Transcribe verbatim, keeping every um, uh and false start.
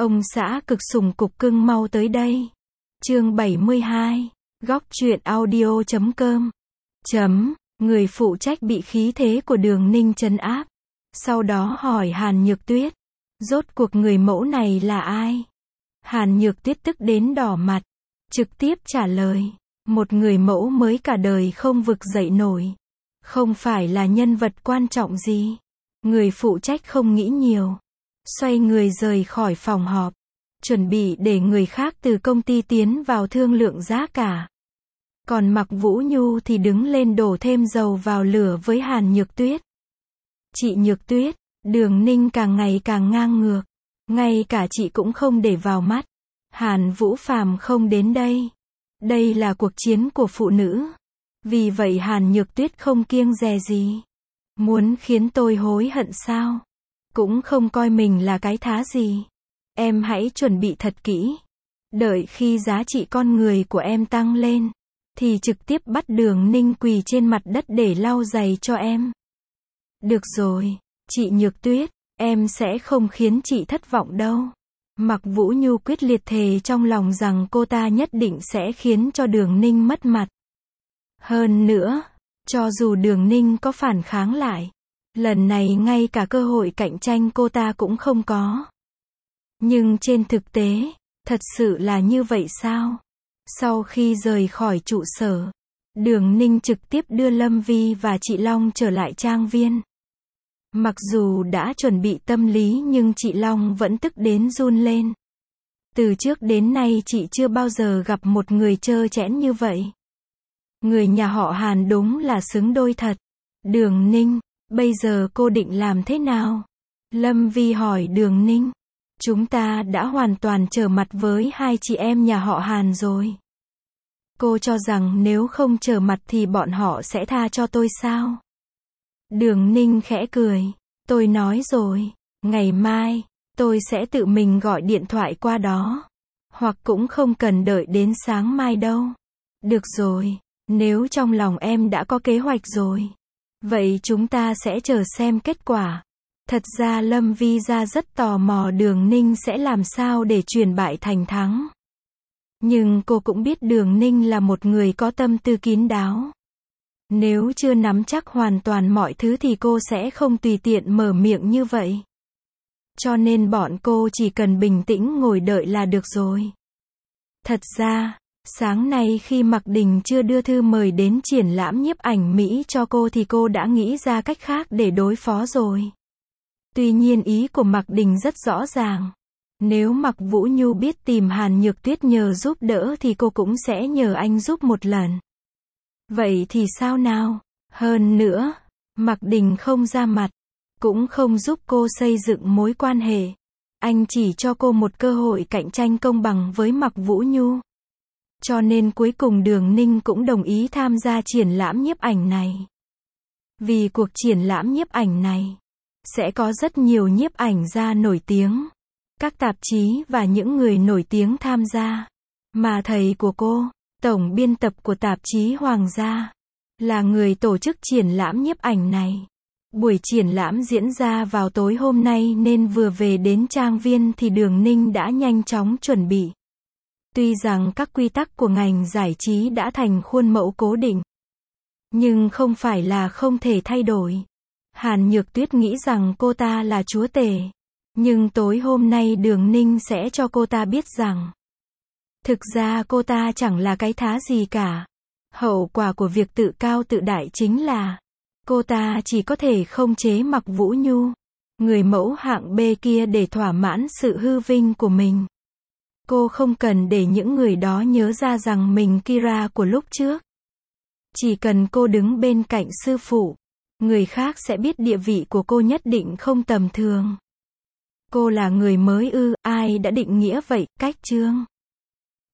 Ông xã cực sủng cục cưng mau tới đây. Chương bảy mươi hai. Góc truyện audio chấm com. Chấm, người phụ trách bị khí thế của Đường Ninh trấn áp. Sau đó hỏi Hàn Nhược Tuyết, rốt cuộc người mẫu này là ai? Hàn Nhược Tuyết tức đến đỏ mặt, trực tiếp trả lời, một người mẫu mới cả đời không vực dậy nổi. Không phải là nhân vật quan trọng gì. Người phụ trách không nghĩ nhiều, xoay người rời khỏi phòng họp, chuẩn bị để người khác từ công ty tiến vào thương lượng giá cả. Còn Mạc Vũ Nhu thì đứng lên đổ thêm dầu vào lửa với Hàn Nhược Tuyết. Chị Nhược Tuyết, Đường Ninh càng ngày càng ngang ngược, ngay cả chị cũng không để vào mắt. Hàn Vũ Phàm không đến đây. Đây là cuộc chiến của phụ nữ. Vì vậy Hàn Nhược Tuyết không kiêng dè gì. Muốn khiến tôi hối hận sao? Cũng không coi mình là cái thá gì. Em hãy chuẩn bị thật kỹ. Đợi khi giá trị con người của em tăng lên, thì trực tiếp bắt Đường Ninh quỳ trên mặt đất để lau giày cho em. Được rồi, chị Nhược Tuyết, em sẽ không khiến chị thất vọng đâu. Mạc Vũ Nhu quyết liệt thề trong lòng rằng cô ta nhất định sẽ khiến cho Đường Ninh mất mặt. Hơn nữa, cho dù Đường Ninh có phản kháng lại, lần này ngay cả cơ hội cạnh tranh cô ta cũng không có. Nhưng trên thực tế, thật sự là như vậy sao? Sau khi rời khỏi trụ sở, Đường Ninh trực tiếp đưa Lâm Vi và chị Long trở lại trang viên. Mặc dù đã chuẩn bị tâm lý nhưng chị Long vẫn tức đến run lên. Từ trước đến nay chị chưa bao giờ gặp một người trơ trẽn như vậy. Người nhà họ Hàn đúng là xứng đôi thật. Đường Ninh, bây giờ cô định làm thế nào? Lâm Vi hỏi Đường Ninh. Chúng ta đã hoàn toàn trở mặt với hai chị em nhà họ Hàn rồi. Cô cho rằng nếu không trở mặt thì bọn họ sẽ tha cho tôi sao? Đường Ninh khẽ cười. Tôi nói rồi, ngày mai, tôi sẽ tự mình gọi điện thoại qua đó. Hoặc cũng không cần đợi đến sáng mai đâu. Được rồi, nếu trong lòng em đã có kế hoạch rồi, vậy chúng ta sẽ chờ xem kết quả. Thật ra Lâm Vi ra rất tò mò Đường Ninh sẽ làm sao để chuyển bại thành thắng. Nhưng cô cũng biết Đường Ninh là một người có tâm tư kín đáo. Nếu chưa nắm chắc hoàn toàn mọi thứ thì cô sẽ không tùy tiện mở miệng như vậy. Cho nên bọn cô chỉ cần bình tĩnh ngồi đợi là được rồi. Thật ra, sáng nay khi Mạc Đình chưa đưa thư mời đến triển lãm nhiếp ảnh Mỹ cho cô thì cô đã nghĩ ra cách khác để đối phó rồi. Tuy nhiên ý của Mạc Đình rất rõ ràng. Nếu Mạc Vũ Nhu biết tìm Hàn Nhược Tuyết nhờ giúp đỡ thì cô cũng sẽ nhờ anh giúp một lần. Vậy thì sao nào? Hơn nữa, Mạc Đình không ra mặt, cũng không giúp cô xây dựng mối quan hệ. Anh chỉ cho cô một cơ hội cạnh tranh công bằng với Mạc Vũ Nhu. Cho nên cuối cùng Đường Ninh cũng đồng ý tham gia triển lãm nhiếp ảnh này. Vì cuộc triển lãm nhiếp ảnh này, sẽ có rất nhiều nhiếp ảnh gia nổi tiếng, các tạp chí và những người nổi tiếng tham gia. Mà thầy của cô, tổng biên tập của tạp chí Hoàng gia, là người tổ chức triển lãm nhiếp ảnh này. Buổi triển lãm diễn ra vào tối hôm nay nên vừa về đến trang viên thì Đường Ninh đã nhanh chóng chuẩn bị. Tuy rằng các quy tắc của ngành giải trí đã thành khuôn mẫu cố định, nhưng không phải là không thể thay đổi. Hàn Nhược Tuyết nghĩ rằng cô ta là chúa tể. Nhưng tối hôm nay Đường Ninh sẽ cho cô ta biết rằng, thực ra cô ta chẳng là cái thá gì cả. Hậu quả của việc tự cao tự đại chính là, cô ta chỉ có thể khống chế Mạc Vũ Nhu, người mẫu hạng B kia để thỏa mãn sự hư vinh của mình. Cô không cần để những người đó nhớ ra rằng mình Kira của lúc trước. Chỉ cần cô đứng bên cạnh sư phụ, người khác sẽ biết địa vị của cô nhất định không tầm thường. Cô là người mới ư, ai đã định nghĩa vậy? Cách chương